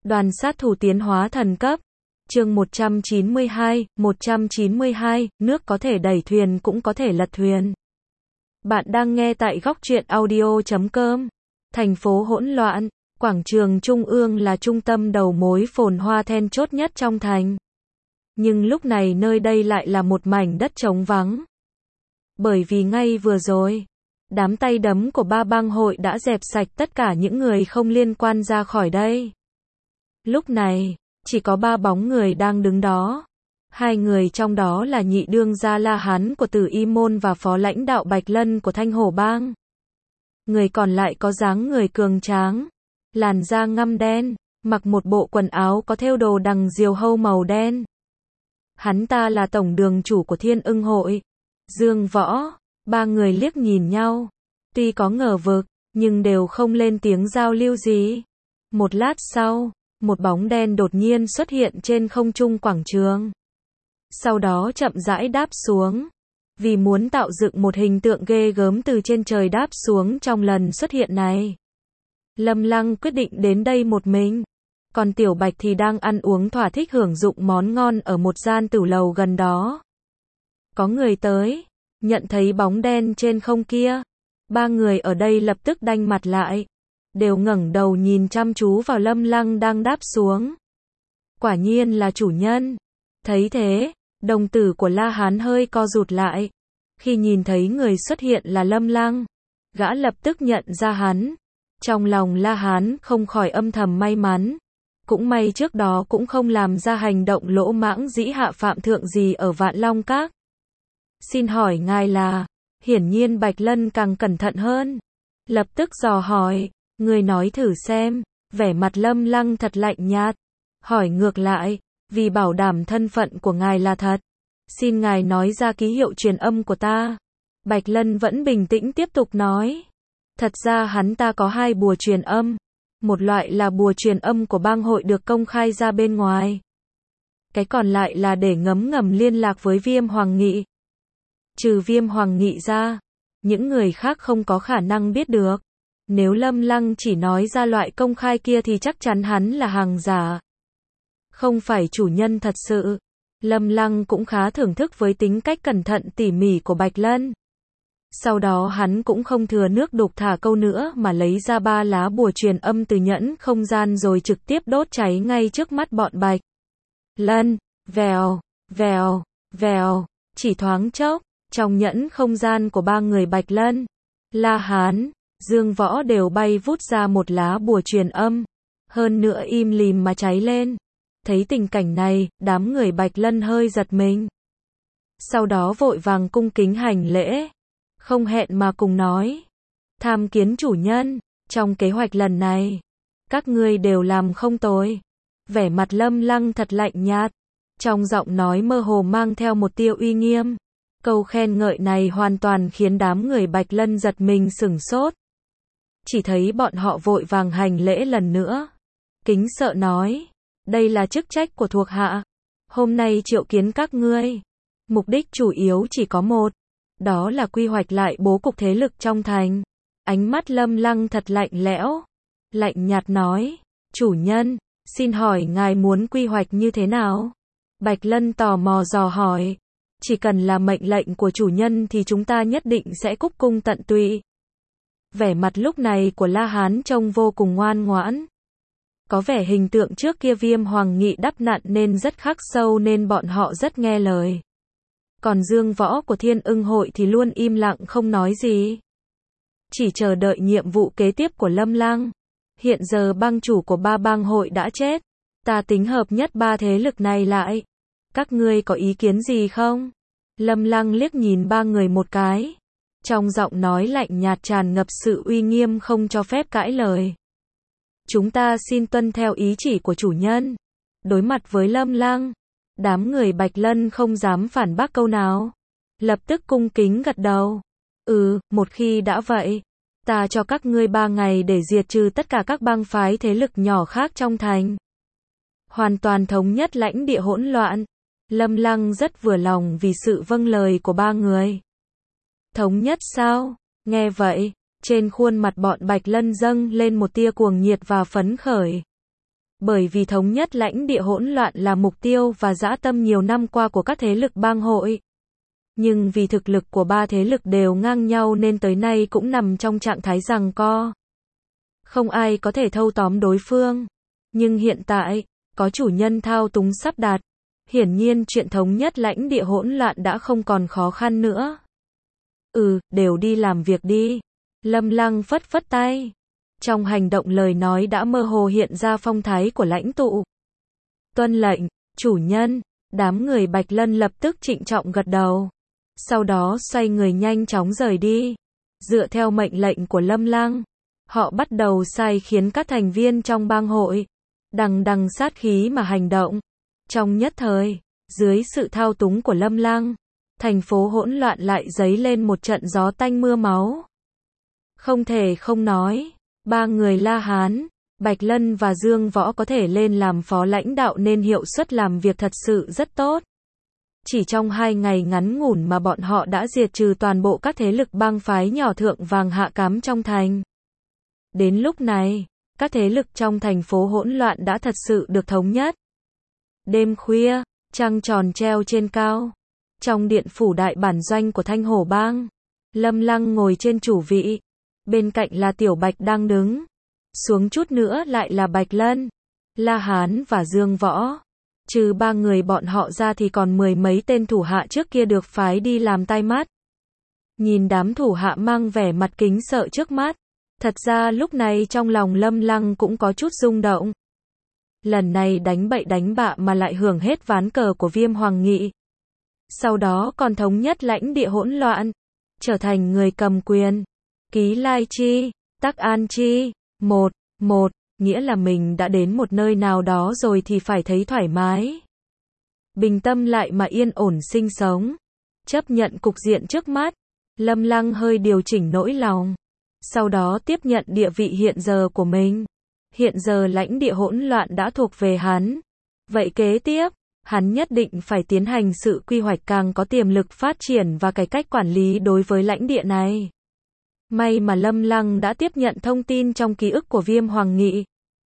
Đoàn sát thủ tiến hóa thần cấp. Chương 192, nước có thể đẩy thuyền cũng có thể lật thuyền. Bạn đang nghe tại góc truyện audio.com. Thành phố hỗn loạn, quảng trường Trung ương là trung tâm đầu mối phồn hoa then chốt nhất trong thành. Nhưng lúc này nơi đây lại là một mảnh đất trống vắng. Bởi vì ngay vừa rồi, đám tay đấm của ba bang hội đã dẹp sạch tất cả những người không liên quan ra khỏi đây. Lúc này, chỉ có 3 bóng người đang đứng đó. 2 người trong đó là nhị đương gia La Hán của Tử Y Môn và phó lãnh đạo Bạch Lân của Thanh Hổ Bang. Người còn lại có dáng người cường tráng, làn da ngăm đen, mặc một bộ quần áo có thêu đồ đằng diều hâu màu đen. Hắn ta là tổng đường chủ của Thiên Ưng Hội, Dương Võ. 3 người liếc nhìn nhau, tuy có ngờ vực, nhưng đều không lên tiếng giao lưu gì. Một lát sau, một bóng đen đột nhiên xuất hiện trên không trung quảng trường. Sau đó chậm rãi đáp xuống. Vì muốn tạo dựng một hình tượng ghê gớm từ trên trời đáp xuống trong lần xuất hiện này, Lâm Lăng quyết định đến đây một mình. Còn Tiểu Bạch thì đang ăn uống thỏa thích hưởng dụng món ngon ở một gian tửu lầu gần đó. Có người tới, nhận thấy bóng đen trên không kia. 3 người ở đây lập tức đanh mặt lại, đều ngẩng đầu nhìn chăm chú vào Lâm Lăng đang đáp xuống. Quả nhiên là chủ nhân. Thấy thế, đồng tử của La Hán hơi co rụt lại. Khi nhìn thấy người xuất hiện là Lâm Lăng, gã lập tức nhận ra hắn. Trong lòng La Hán không khỏi âm thầm may mắn. Cũng may trước đó cũng không làm ra hành động lỗ mãng dĩ hạ phạm thượng gì ở Vạn Long Các. Xin hỏi ngài là? Hiển nhiên Bạch Lân càng cẩn thận hơn. Lập tức dò hỏi, người nói thử xem. Vẻ mặt Lâm Lăng thật lạnh nhạt. Hỏi ngược lại, vì bảo đảm thân phận của ngài là thật, xin ngài nói ra ký hiệu truyền âm của ta. Bạch Lân vẫn bình tĩnh tiếp tục nói. Thật ra hắn ta có 2 bùa truyền âm. Một loại là bùa truyền âm của bang hội được công khai ra bên ngoài. Cái còn lại là để ngấm ngầm liên lạc với Viêm Hoàng Nghị. Trừ Viêm Hoàng Nghị ra, những người khác không có khả năng biết được. Nếu Lâm Lăng chỉ nói ra loại công khai kia thì chắc chắn hắn là hàng giả, không phải chủ nhân thật sự. Lâm Lăng cũng khá thưởng thức với tính cách cẩn thận tỉ mỉ của Bạch Lân. Sau đó hắn cũng không thừa nước đục thả câu nữa mà lấy ra 3 lá bùa truyền âm từ nhẫn không gian rồi trực tiếp đốt cháy ngay trước mắt bọn Bạch Lân. Vèo, vèo, vèo, chỉ thoáng chốc, trong nhẫn không gian của 3 người Bạch Lân, La Hán, Dương Võ đều bay vút ra một lá bùa truyền âm. Hơn nữa im lìm mà cháy lên. Thấy tình cảnh này, đám người Bạch Lân hơi giật mình. Sau đó vội vàng cung kính hành lễ. Không hẹn mà cùng nói. Tham kiến chủ nhân, trong kế hoạch lần này, các ngươi đều làm không tồi. Vẻ mặt Lâm Lăng thật lạnh nhạt. Trong giọng nói mơ hồ mang theo một tia uy nghiêm. Câu khen ngợi này hoàn toàn khiến đám người Bạch Lân giật mình sửng sốt. Chỉ thấy bọn họ vội vàng hành lễ lần nữa. Kính sợ nói. Đây là chức trách của thuộc hạ. Hôm nay triệu kiến các ngươi. Mục đích chủ yếu chỉ có một. Đó là quy hoạch lại bố cục thế lực trong thành. Ánh mắt Lâm Lăng thật lạnh lẽo. Lạnh nhạt nói. Chủ nhân, xin hỏi ngài muốn quy hoạch như thế nào? Bạch Lân tò mò dò hỏi. Chỉ cần là mệnh lệnh của chủ nhân thì chúng ta nhất định sẽ cúc cung tận tụy. Vẻ mặt lúc này của La Hán trông vô cùng ngoan ngoãn. Có vẻ hình tượng trước kia Viêm Hoàng Nghị đắp nặn nên rất khắc sâu nên bọn họ rất nghe lời. Còn Dương Võ của Thiên Ưng Hội thì luôn im lặng không nói gì. Chỉ chờ đợi nhiệm vụ kế tiếp của Lâm Lăng. Hiện giờ bang chủ của 3 bang hội đã chết. Ta tính hợp nhất 3 thế lực này lại. Các ngươi có ý kiến gì không? Lâm Lăng liếc nhìn 3 người một cái. Trong giọng nói lạnh nhạt tràn ngập sự uy nghiêm không cho phép cãi lời. Chúng ta xin tuân theo ý chỉ của chủ nhân. Đối mặt với Lâm Lăng, đám người Bạch Lân không dám phản bác câu nào. Lập tức cung kính gật đầu. Một khi đã vậy, ta cho các ngươi 3 ngày để diệt trừ tất cả các bang phái thế lực nhỏ khác trong thành. Hoàn toàn thống nhất lãnh địa hỗn loạn. Lâm Lăng rất vừa lòng vì sự vâng lời của 3 người. Thống nhất sao? Nghe vậy, trên khuôn mặt bọn Bạch Lân dâng lên một tia cuồng nhiệt và phấn khởi. Bởi vì thống nhất lãnh địa hỗn loạn là mục tiêu và dã tâm nhiều năm qua của các thế lực bang hội. Nhưng vì thực lực của ba thế lực đều ngang nhau nên tới nay cũng nằm trong trạng thái giằng co. Không ai có thể thâu tóm đối phương. Nhưng hiện tại, có chủ nhân thao túng sắp đặt. Hiển nhiên chuyện thống nhất lãnh địa hỗn loạn đã không còn khó khăn nữa. Đều đi làm việc đi. Lâm Lăng phất phất tay. Trong hành động lời nói đã mơ hồ hiện ra phong thái của lãnh tụ. Tuân lệnh, chủ nhân. Đám người Bạch Lân lập tức trịnh trọng gật đầu. Sau đó xoay người nhanh chóng rời đi. Dựa theo mệnh lệnh của Lâm Lăng, họ bắt đầu sai khiến các thành viên trong bang hội đằng sát khí mà hành động. Trong nhất thời, dưới sự thao túng của Lâm Lăng, thành phố hỗn loạn lại dấy lên một trận gió tanh mưa máu. Không thể không nói, ba người La Hán, Bạch Lân và Dương Võ có thể lên làm phó lãnh đạo nên hiệu suất làm việc thật sự rất tốt. Chỉ trong 2 ngày ngắn ngủn mà bọn họ đã diệt trừ toàn bộ các thế lực bang phái nhỏ thượng vàng hạ cám trong thành. Đến lúc này, các thế lực trong thành phố hỗn loạn đã thật sự được thống nhất. Đêm khuya, trăng tròn treo trên cao. Trong điện phủ đại bản doanh của Thanh Hổ Bang, Lâm Lăng ngồi trên chủ vị. Bên cạnh là Tiểu Bạch đang đứng. Xuống chút nữa lại là Bạch Lân, La Hán và Dương Võ. Trừ ba người bọn họ ra thì còn 10 mấy tên thủ hạ trước kia được phái đi làm tai mắt. Nhìn đám thủ hạ mang vẻ mặt kính sợ trước mắt. Thật ra lúc này trong lòng Lâm Lăng cũng có chút rung động. Lần này đánh bậy đánh bạ mà lại hưởng hết ván cờ của Viêm Hoàng Nghị. Sau đó còn thống nhất lãnh địa hỗn loạn. Trở thành người cầm quyền. Ký Lai Chi, Tắc An Chi, một, nghĩa là mình đã đến một nơi nào đó rồi thì phải thấy thoải mái. Bình tâm lại mà yên ổn sinh sống. Chấp nhận cục diện trước mắt. Lâm Lăng hơi điều chỉnh nỗi lòng. Sau đó tiếp nhận địa vị hiện giờ của mình. Hiện giờ lãnh địa hỗn loạn đã thuộc về hắn. Vậy kế tiếp, hắn nhất định phải tiến hành sự quy hoạch càng có tiềm lực phát triển và cải cách quản lý đối với lãnh địa này. May mà Lâm Lăng đã tiếp nhận thông tin trong ký ức của Viêm Hoàng Nghị.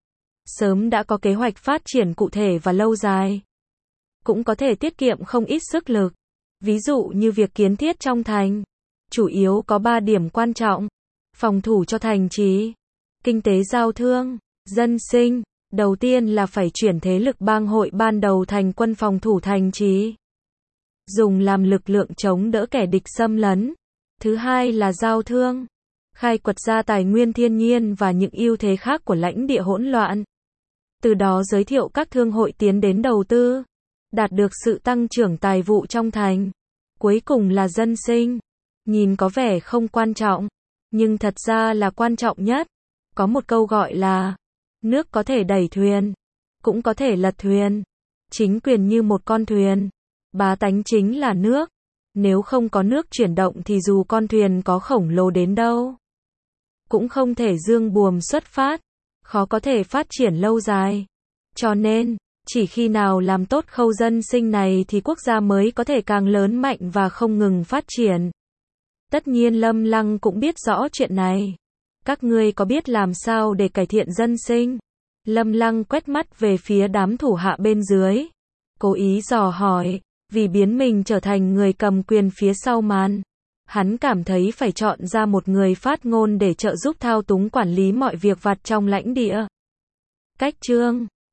Sớm đã có kế hoạch phát triển cụ thể và lâu dài. Cũng có thể tiết kiệm không ít sức lực. Ví dụ như việc kiến thiết trong thành. Chủ yếu có 3 điểm quan trọng. Phòng thủ cho thành trì, kinh tế giao thương, dân sinh. Đầu tiên là phải chuyển thế lực bang hội ban đầu thành quân phòng thủ thành trì, dùng làm lực lượng chống đỡ kẻ địch xâm lấn. Thứ hai là giao thương, khai quật ra tài nguyên thiên nhiên và những ưu thế khác của lãnh địa hỗn loạn. Từ đó giới thiệu các thương hội tiến đến đầu tư, đạt được sự tăng trưởng tài vụ trong thành. Cuối cùng là dân sinh. Nhìn có vẻ không quan trọng, nhưng thật ra là quan trọng nhất. Có một câu gọi là, nước có thể đẩy thuyền, cũng có thể lật thuyền. Chính quyền như một con thuyền, bá tánh chính là nước. Nếu không có nước chuyển động thì dù con thuyền có khổng lồ đến đâu, cũng không thể dương buồm xuất phát, khó có thể phát triển lâu dài. Cho nên, chỉ khi nào làm tốt khâu dân sinh này thì quốc gia mới có thể càng lớn mạnh và không ngừng phát triển. Tất nhiên Lâm Lăng cũng biết rõ chuyện này. Các ngươi có biết làm sao để cải thiện dân sinh? Lâm Lăng quét mắt về phía đám thủ hạ bên dưới. Cố ý dò hỏi, vì biến mình trở thành người cầm quyền phía sau màn. Hắn cảm thấy phải chọn ra một người phát ngôn để trợ giúp thao túng quản lý mọi việc vặt trong lãnh địa. Cách chương